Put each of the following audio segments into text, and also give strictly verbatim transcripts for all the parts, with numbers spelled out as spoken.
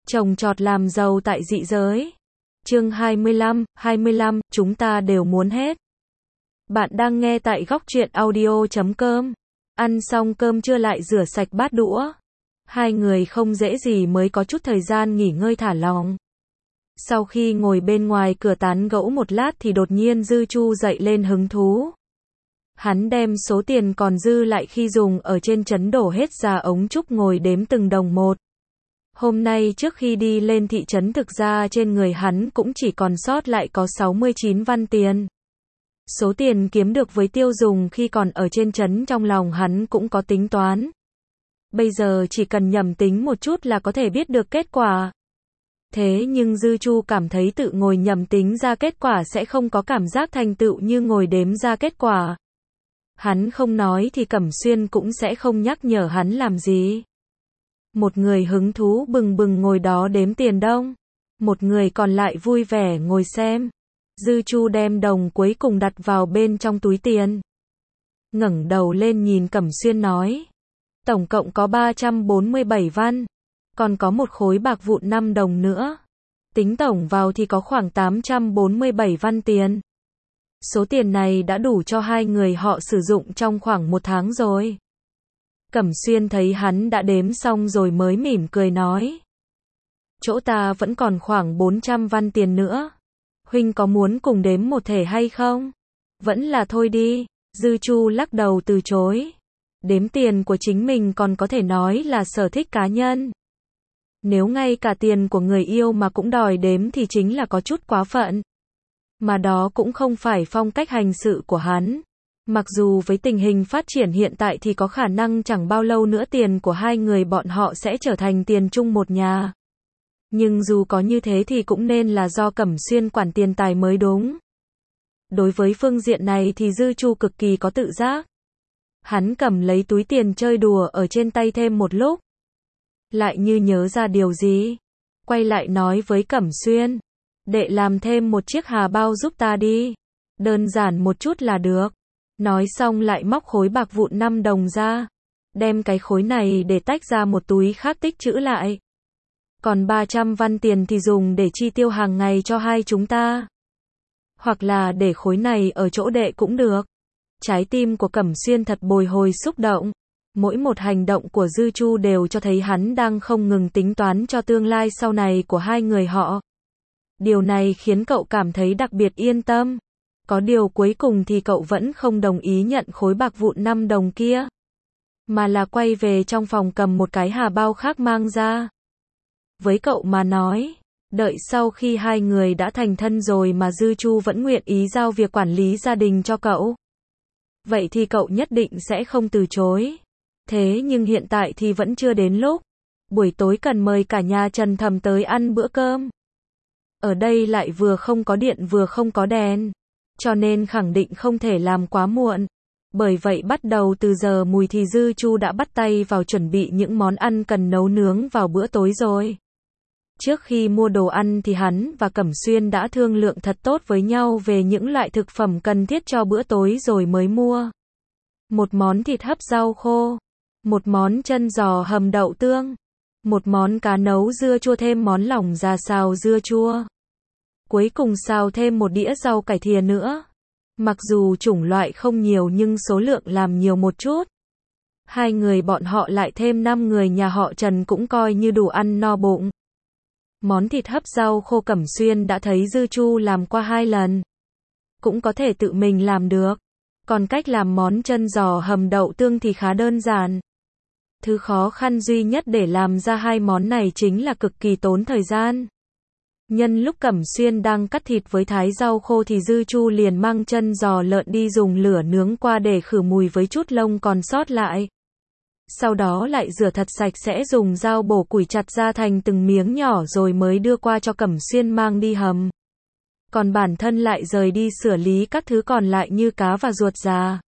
Trồng trọt làm giàu tại dị giới. Chương hai mươi lăm, hai mươi lăm, chúng ta đều muốn hết. Bạn đang nghe tại góc truyện audio chấm com. Ăn xong cơm trưa lại rửa sạch bát đũa. Hai người không dễ gì mới có chút thời gian nghỉ ngơi thả lỏng. Sau khi ngồi bên ngoài cửa tán gẫu một lát thì đột nhiên Dư Chu dậy lên hứng thú. Hắn đem số tiền còn dư lại khi dùng ở trên trấn đổ hết ra ống trúc ngồi đếm từng đồng một. Hôm nay trước khi đi lên thị trấn thực ra trên người hắn cũng chỉ còn sót lại có sáu mươi chín văn tiền. Số tiền kiếm được với tiêu dùng khi còn ở trên trấn trong lòng hắn cũng có tính toán. Bây giờ chỉ cần nhẩm tính một chút là có thể biết được kết quả. Thế nhưng Dư Chu cảm thấy tự ngồi nhẩm tính ra kết quả sẽ không có cảm giác thành tựu như ngồi đếm ra kết quả. Hắn không nói thì Cẩm Xuyên cũng sẽ không nhắc nhở hắn làm gì. Một người hứng thú bừng bừng ngồi đó đếm tiền đông. Một người còn lại vui vẻ ngồi xem. Dư Chu đem đồng cuối cùng đặt vào bên trong túi tiền. Ngẩng đầu lên nhìn Cẩm Xuyên nói. Tổng cộng có ba trăm bốn mươi bảy văn. Còn có một khối bạc vụn năm đồng nữa. Tính tổng vào thì có khoảng tám trăm bốn mươi bảy văn tiền. Số tiền này đã đủ cho hai người họ sử dụng trong khoảng một tháng rồi. Cẩm Xuyên thấy hắn đã đếm xong rồi mới mỉm cười nói. Chỗ ta vẫn còn khoảng bốn trăm văn tiền nữa. Huynh có muốn cùng đếm một thể hay không? Vẫn là thôi đi. Dư Chu lắc đầu từ chối. Đếm tiền của chính mình còn có thể nói là sở thích cá nhân. Nếu ngay cả tiền của người yêu mà cũng đòi đếm thì chính là có chút quá phận. Mà đó cũng không phải phong cách hành sự của hắn. Mặc dù với tình hình phát triển hiện tại thì có khả năng chẳng bao lâu nữa tiền của hai người bọn họ sẽ trở thành tiền chung một nhà. Nhưng dù có như thế thì cũng nên là do Cẩm Xuyên quản tiền tài mới đúng. Đối với phương diện này thì Dư Chu cực kỳ có tự giác. Hắn cầm lấy túi tiền chơi đùa ở trên tay thêm một lúc. Lại như nhớ ra điều gì. Quay lại nói với Cẩm Xuyên. Đệ làm thêm một chiếc hà bao giúp ta đi. Đơn giản một chút là được. Nói xong lại móc khối bạc vụn năm đồng ra. Đem cái khối này để tách ra một túi khác tích trữ lại. Còn ba trăm văn tiền thì dùng để chi tiêu hàng ngày cho hai chúng ta. Hoặc là để khối này ở chỗ đệ cũng được. Trái tim của Cẩm Xuyên thật bồi hồi xúc động. Mỗi một hành động của Dư Chu đều cho thấy hắn đang không ngừng tính toán cho tương lai sau này của hai người họ. Điều này khiến cậu cảm thấy đặc biệt yên tâm. Có điều cuối cùng thì cậu vẫn không đồng ý nhận khối bạc vụn năm đồng kia. Mà là quay về trong phòng cầm một cái hà bao khác mang ra. Với cậu mà nói, đợi sau khi hai người đã thành thân rồi mà Dư Chu vẫn nguyện ý giao việc quản lý gia đình cho cậu. Vậy thì cậu nhất định sẽ không từ chối. Thế nhưng hiện tại thì vẫn chưa đến lúc. Buổi tối cần mời cả nhà Trần Thầm tới ăn bữa cơm. Ở đây lại vừa không có điện vừa không có đèn. Cho nên khẳng định không thể làm quá muộn. Bởi vậy bắt đầu từ giờ mùi thì Dư Chu đã bắt tay vào chuẩn bị những món ăn cần nấu nướng vào bữa tối rồi. Trước khi mua đồ ăn thì hắn và Cẩm Xuyên đã thương lượng thật tốt với nhau về những loại thực phẩm cần thiết cho bữa tối rồi mới mua. Một món thịt hấp rau khô. Một món chân giò hầm đậu tương. Một món cá nấu dưa chua thêm món lỏng già xào dưa chua. Cuối cùng xào thêm một đĩa rau cải thìa nữa. Mặc dù chủng loại không nhiều nhưng số lượng làm nhiều một chút. Hai người bọn họ lại thêm năm người nhà họ Trần cũng coi như đủ ăn no bụng. Món thịt hấp rau khô Cẩm Xuyên đã thấy Dư Chu làm qua hai lần. Cũng có thể tự mình làm được. Còn cách làm món chân giò hầm đậu tương thì khá đơn giản. Thứ khó khăn duy nhất để làm ra hai món này chính là cực kỳ tốn thời gian. Nhân lúc Cẩm Xuyên đang cắt thịt với thái rau khô thì Dư Chu liền mang chân giò lợn đi dùng lửa nướng qua để khử mùi với chút lông còn sót lại. Sau đó lại rửa thật sạch sẽ dùng dao bổ củi chặt ra thành từng miếng nhỏ rồi mới đưa qua cho Cẩm Xuyên mang đi hầm. Còn bản thân lại rời đi xử lý các thứ còn lại như cá và ruột già.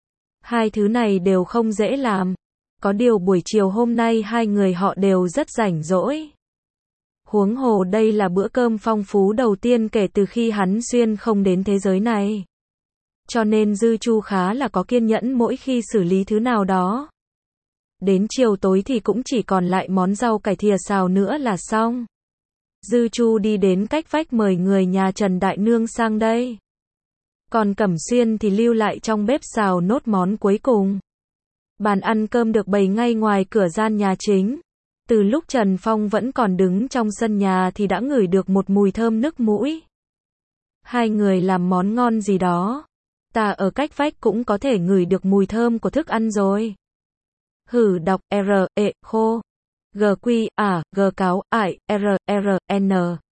Hai thứ này đều không dễ làm. Có điều buổi chiều hôm nay hai người họ đều rất rảnh rỗi. Huống hồ đây là bữa cơm phong phú đầu tiên kể từ khi hắn Xuyên không đến thế giới này. Cho nên Dư Chu khá là có kiên nhẫn mỗi khi xử lý thứ nào đó. Đến chiều tối thì cũng chỉ còn lại món rau cải thìa xào nữa là xong. Dư Chu đi đến cách vách mời người nhà Trần Đại Nương sang đây. Còn Cẩm Xuyên thì lưu lại trong bếp xào nốt món cuối cùng. Bàn ăn cơm được bày ngay ngoài cửa gian nhà chính. Từ lúc Trần Phong vẫn còn đứng trong sân nhà thì đã ngửi được một mùi thơm nức mũi. Hai người làm món ngon gì đó. Ta ở cách vách cũng có thể ngửi được mùi thơm của thức ăn rồi. Hử đọc R, E, khô. G quy, à, G cáo, ải, R, R, N.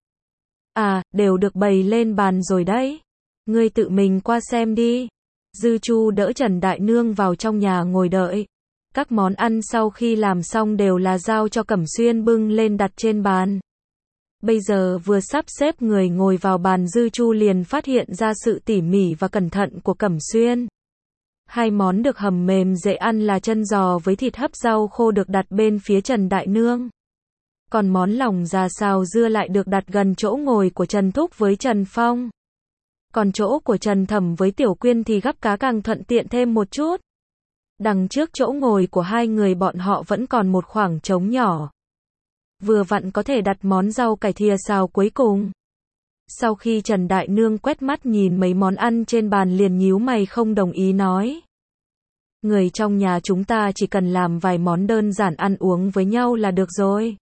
À, đều được bày lên bàn rồi đấy. Ngươi tự mình qua xem đi. Dư Chu đỡ Trần Đại Nương vào trong nhà ngồi đợi. Các món ăn sau khi làm xong đều là giao cho Cẩm Xuyên bưng lên đặt trên bàn. Bây giờ vừa sắp xếp người ngồi vào bàn, Dư Chu liền phát hiện ra sự tỉ mỉ và cẩn thận của Cẩm Xuyên. Hai món được hầm mềm dễ ăn là chân giò với thịt hấp rau khô được đặt bên phía Trần Đại Nương. Còn món lòng già xào dưa lại được đặt gần chỗ ngồi của Trần Thúc với Trần Phong. Còn chỗ của Trần Thẩm với Tiểu Quyên thì gắp cá càng thuận tiện thêm một chút. Đằng trước chỗ ngồi của hai người bọn họ vẫn còn một khoảng trống nhỏ. Vừa vặn có thể đặt món rau cải thìa xào cuối cùng. Sau khi Trần Đại Nương quét mắt nhìn mấy món ăn trên bàn liền nhíu mày không đồng ý nói. Người trong nhà chúng ta chỉ cần làm vài món đơn giản ăn uống với nhau là được rồi.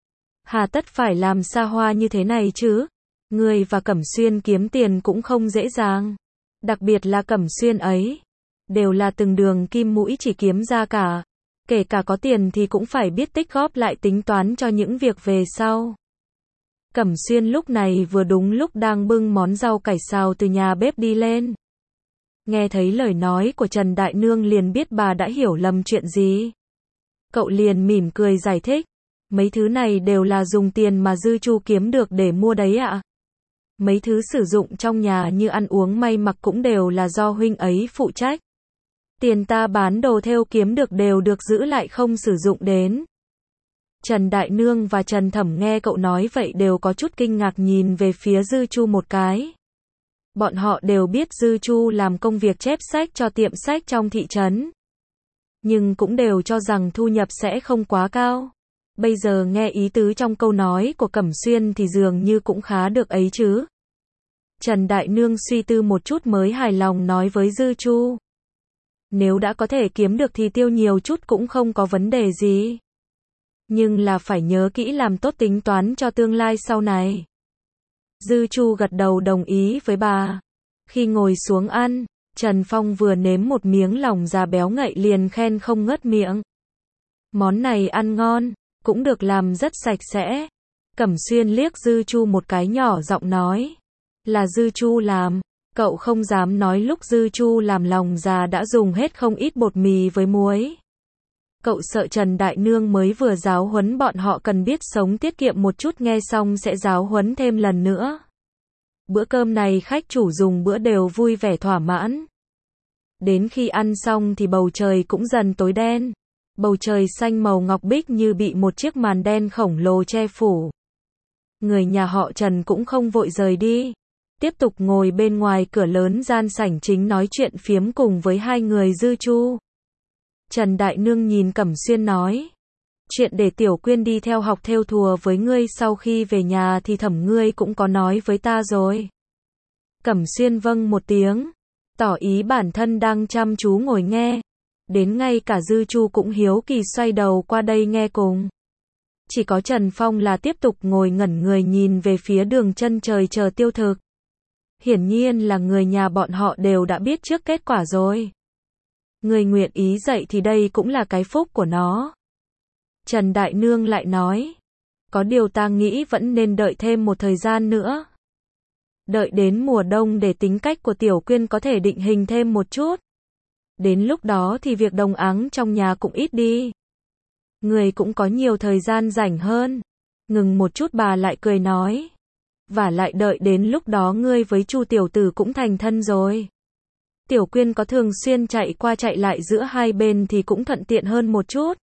Hà tất phải làm xa hoa như thế này chứ. Người và Cẩm Xuyên kiếm tiền cũng không dễ dàng. Đặc biệt là Cẩm Xuyên ấy. Đều là từng đường kim mũi chỉ kiếm ra cả. Kể cả có tiền thì cũng phải biết tích góp lại tính toán cho những việc về sau. Cẩm Xuyên lúc này vừa đúng lúc đang bưng món rau cải xào từ nhà bếp đi lên. Nghe thấy lời nói của Trần Đại Nương liền biết bà đã hiểu lầm chuyện gì. Cậu liền mỉm cười giải thích. Mấy thứ này đều là dùng tiền mà Dư Chu kiếm được để mua đấy ạ. Mấy thứ sử dụng trong nhà như ăn uống may mặc cũng đều là do huynh ấy phụ trách. Tiền ta bán đồ thêu kiếm được đều được giữ lại không sử dụng đến. Trần Đại Nương và Trần Thẩm nghe cậu nói vậy đều có chút kinh ngạc nhìn về phía Dư Chu một cái. Bọn họ đều biết Dư Chu làm công việc chép sách cho tiệm sách trong thị trấn. Nhưng cũng đều cho rằng thu nhập sẽ không quá cao. Bây giờ nghe ý tứ trong câu nói của Cẩm Xuyên thì dường như cũng khá được ấy chứ. Trần Đại Nương suy tư một chút mới hài lòng nói với Dư Chu. Nếu đã có thể kiếm được thì tiêu nhiều chút cũng không có vấn đề gì. Nhưng là phải nhớ kỹ làm tốt tính toán cho tương lai sau này. Dư Chu gật đầu đồng ý với bà. Khi ngồi xuống ăn, Trần Phong vừa nếm một miếng lòng già béo ngậy liền khen không ngớt miệng. Món này ăn ngon, cũng được làm rất sạch sẽ. Cẩm Xuyên liếc Dư Chu một cái nhỏ giọng nói. Là Dư Chu làm. Cậu không dám nói lúc Dư Chu làm lòng già đã dùng hết không ít bột mì với muối. Cậu sợ Trần Đại Nương mới vừa giáo huấn bọn họ cần biết sống tiết kiệm một chút nghe xong sẽ giáo huấn thêm lần nữa. Bữa cơm này khách chủ dùng bữa đều vui vẻ thỏa mãn. Đến khi ăn xong thì bầu trời cũng dần tối đen. Bầu trời xanh màu ngọc bích như bị một chiếc màn đen khổng lồ che phủ. Người nhà họ Trần cũng không vội rời đi. Tiếp tục ngồi bên ngoài cửa lớn gian sảnh chính nói chuyện phiếm cùng với hai người Dư Chu. Trần Đại Nương nhìn Cẩm Xuyên nói. Chuyện để Tiểu Quyên đi theo học thêu thùa với ngươi sau khi về nhà thì Thẩm ngươi cũng có nói với ta rồi. Cẩm Xuyên vâng một tiếng. Tỏ ý bản thân đang chăm chú ngồi nghe. Đến ngay cả Dư Chu cũng hiếu kỳ xoay đầu qua đây nghe cùng. Chỉ có Trần Phong là tiếp tục ngồi ngẩn người nhìn về phía đường chân trời chờ tiêu thực. Hiển nhiên là người nhà bọn họ đều đã biết trước kết quả rồi. Người nguyện ý dậy thì đây cũng là cái phúc của nó. Trần Đại Nương lại nói. Có điều ta nghĩ vẫn nên đợi thêm một thời gian nữa. Đợi đến mùa đông để tính cách của Tiểu Quyên có thể định hình thêm một chút. Đến lúc đó thì việc đồng áng trong nhà cũng ít đi. Người cũng có nhiều thời gian rảnh hơn. Ngừng một chút bà lại cười nói. Và lại đợi đến lúc đó ngươi với Chu tiểu tử cũng thành thân rồi. Tiểu Quyên có thường xuyên chạy qua chạy lại giữa hai bên thì cũng thuận tiện hơn một chút.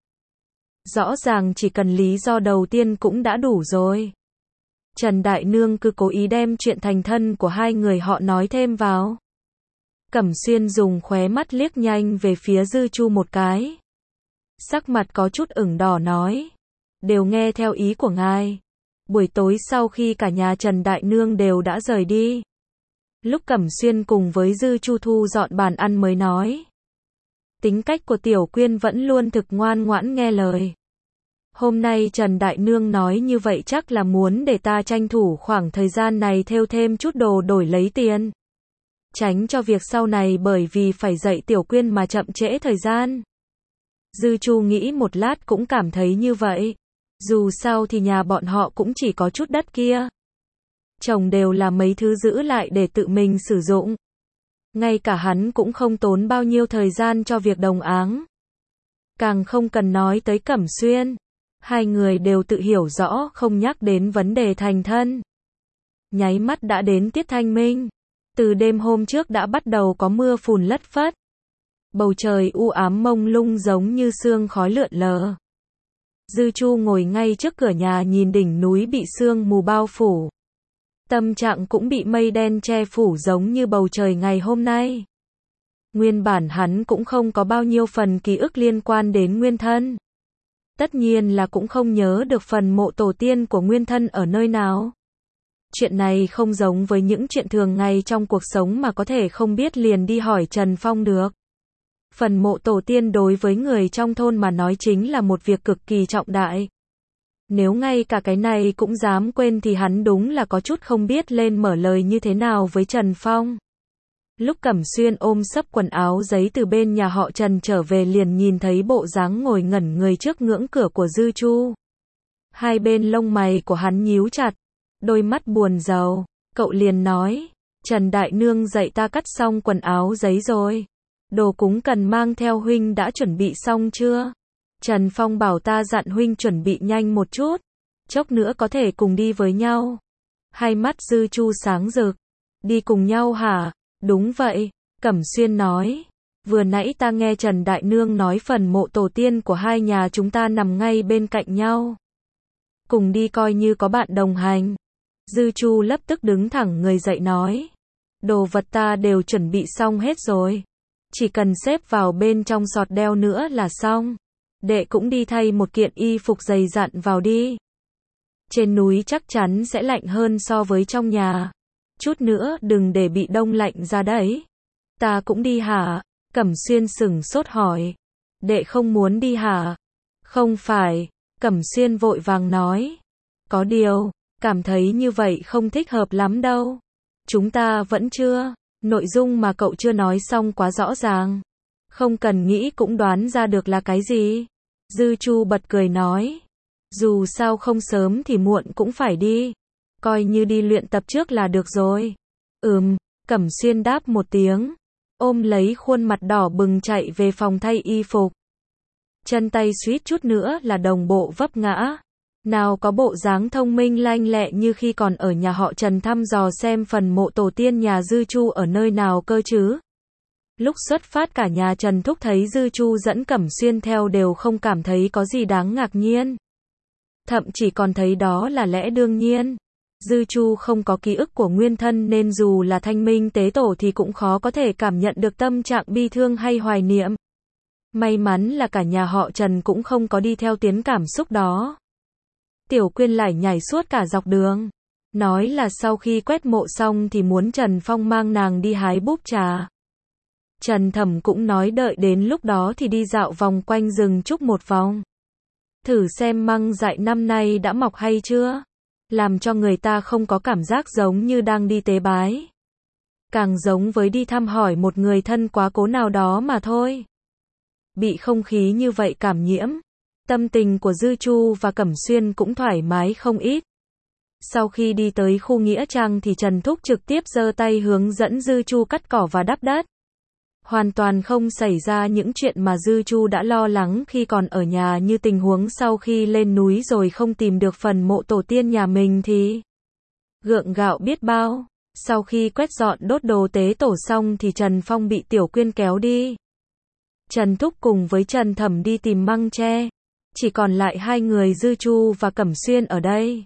Rõ ràng chỉ cần lý do đầu tiên cũng đã đủ rồi. Trần Đại Nương cứ cố ý đem chuyện thành thân của hai người họ nói thêm vào. Cẩm Xuyên dùng khóe mắt liếc nhanh về phía Dư Chu một cái. sắc mặt có chút ửng đỏ nói. Đều nghe theo ý của ngài. Buổi tối sau khi cả nhà Trần Đại Nương đều đã rời đi. Lúc Cẩm Xuyên cùng với Dư Chu thu dọn bàn ăn mới nói. Tính cách của Tiểu Quyên vẫn luôn thực ngoan ngoãn nghe lời. Hôm nay Trần Đại Nương nói như vậy chắc là muốn để ta tranh thủ khoảng thời gian này thêu thêm chút đồ đổi lấy tiền. Tránh cho việc sau này bởi vì phải dạy Tiểu Quyên mà chậm trễ thời gian. Dư Chu nghĩ một lát cũng cảm thấy như vậy. Dù sao thì nhà bọn họ cũng chỉ có chút đất kia. Chồng đều là mấy thứ giữ lại để tự mình sử dụng. Ngay cả hắn cũng không tốn bao nhiêu thời gian cho việc đồng áng. Càng không cần nói tới Cẩm Xuyên. Hai người đều tự hiểu rõ không nhắc đến vấn đề thành thân. Nháy mắt đã đến tiết thanh minh. Từ đêm hôm trước đã bắt đầu có mưa phùn lất phất. Bầu trời u ám mông lung giống như sương khói lượn lờ. Dư Chu ngồi ngay trước cửa nhà nhìn đỉnh núi bị sương mù bao phủ. Tâm trạng cũng bị mây đen che phủ giống như bầu trời ngày hôm nay. Nguyên bản hắn cũng không có bao nhiêu phần ký ức liên quan đến nguyên thân. Tất nhiên là cũng không nhớ được phần mộ tổ tiên của nguyên thân ở nơi nào. Chuyện này không giống với những chuyện thường ngày trong cuộc sống mà có thể không biết liền đi hỏi Trần Phong được. Phần mộ tổ tiên đối với người trong thôn mà nói chính là một việc cực kỳ trọng đại. Nếu ngay cả cái này cũng dám quên thì hắn đúng là có chút không biết lên mở lời như thế nào với Trần Phong. Lúc Cẩm Xuyên ôm xấp quần áo giấy từ bên nhà họ Trần trở về liền nhìn thấy bộ dáng ngồi ngẩn người trước ngưỡng cửa của Dư Chu. Hai bên lông mày của hắn nhíu chặt, đôi mắt buồn rầu, cậu liền nói, Trần Đại Nương dạy ta cắt xong quần áo giấy rồi. Đồ cúng cần mang theo huynh đã chuẩn bị xong chưa? Trần Phong bảo ta dặn huynh chuẩn bị nhanh một chút, chốc nữa có thể cùng đi với nhau. Hai mắt Dư Chu sáng rực, đi cùng nhau hả? Đúng vậy, Cẩm Xuyên nói. Vừa nãy ta nghe Trần Đại Nương nói phần mộ tổ tiên của hai nhà chúng ta nằm ngay bên cạnh nhau. Cùng đi coi như có bạn đồng hành. Dư Chu lập tức đứng thẳng người dậy nói. Đồ vật ta đều chuẩn bị xong hết rồi. Chỉ cần xếp vào bên trong sọt đeo nữa là xong. Đệ cũng đi thay một kiện y phục dày dặn vào đi. Trên núi chắc chắn sẽ lạnh hơn so với trong nhà. Chút nữa đừng để bị đông lạnh ra đấy. Ta cũng đi hả? Cẩm Xuyên sững sốt hỏi. Đệ không muốn đi hả? Không phải. Cẩm Xuyên vội vàng nói. Có điều, cảm thấy như vậy không thích hợp lắm đâu. Chúng ta vẫn chưa. Nội dung mà cậu chưa nói xong quá rõ ràng. Không cần nghĩ cũng đoán ra được là cái gì. Dư Chu bật cười nói. Dù sao không sớm thì muộn cũng phải đi. Coi như đi luyện tập trước là được rồi. Ừm, Cẩm Xuyên đáp một tiếng. Ôm lấy khuôn mặt đỏ bừng chạy về phòng thay y phục. Chân tay suýt chút nữa là đồng bộ vấp ngã. Nào có bộ dáng thông minh lanh lẹ như khi còn ở nhà họ Trần thăm dò xem phần mộ tổ tiên nhà Dư Chu ở nơi nào cơ chứ. Lúc xuất phát cả nhà Trần Thúc thấy Dư Chu dẫn Cẩm Xuyên theo đều không cảm thấy có gì đáng ngạc nhiên. Thậm chỉ còn thấy đó là lẽ đương nhiên. Dư Chu không có ký ức của nguyên thân nên dù là thanh minh tế tổ thì cũng khó có thể cảm nhận được tâm trạng bi thương hay hoài niệm. May mắn là cả nhà họ Trần cũng không có đi theo tiến cảm xúc đó. Tiểu Quyên lải nhải suốt cả dọc đường. Nói là sau khi quét mộ xong thì muốn Trần Phong mang nàng đi hái búp trà. Trần Thẩm cũng nói đợi đến lúc đó thì đi dạo vòng quanh rừng trúc một vòng. Thử xem măng dại năm nay đã mọc hay chưa. Làm cho người ta không có cảm giác giống như đang đi tế bái. Càng giống với đi thăm hỏi một người thân quá cố nào đó mà thôi. Bị không khí như vậy cảm nhiễm. Tâm tình của Dư Chu và Cẩm Xuyên cũng thoải mái không ít. Sau khi đi tới khu nghĩa trang thì Trần Thúc trực tiếp giơ tay hướng dẫn Dư Chu cắt cỏ và đắp đất. Hoàn toàn không xảy ra những chuyện mà Dư Chu đã lo lắng khi còn ở nhà như tình huống sau khi lên núi rồi không tìm được phần mộ tổ tiên nhà mình thì gượng gạo biết bao. Sau khi quét dọn đốt đồ tế tổ xong thì Trần Phong bị Tiểu Quyên kéo đi. Trần Thúc cùng với Trần Thẩm đi tìm măng tre. Chỉ còn lại hai người Dư Chu và Cẩm Xuyên ở đây.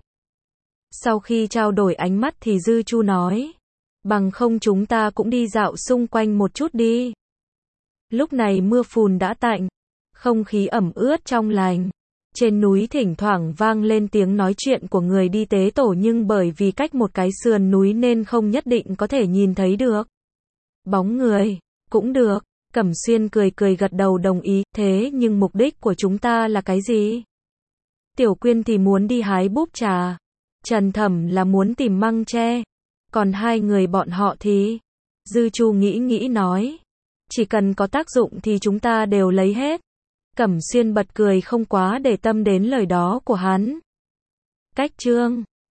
Sau khi trao đổi ánh mắt thì Dư Chu nói. Bằng không chúng ta cũng đi dạo xung quanh một chút đi. Lúc này mưa phùn đã tạnh. Không khí ẩm ướt trong lành. Trên núi thỉnh thoảng vang lên tiếng nói chuyện của người đi tế tổ nhưng bởi vì cách một cái sườn núi nên không nhất định có thể nhìn thấy được bóng người. Cũng được. Cẩm Xuyên cười cười gật đầu đồng ý, thế nhưng mục đích của chúng ta là cái gì? Tiểu Quyên thì muốn đi hái búp trà. Trần Thẩm là muốn tìm măng tre. Còn hai người bọn họ thì... Dư Chu nghĩ nghĩ nói. Chỉ cần có tác dụng thì chúng ta đều lấy hết. Cẩm Xuyên bật cười không quá để tâm đến lời đó của hắn. Cách chương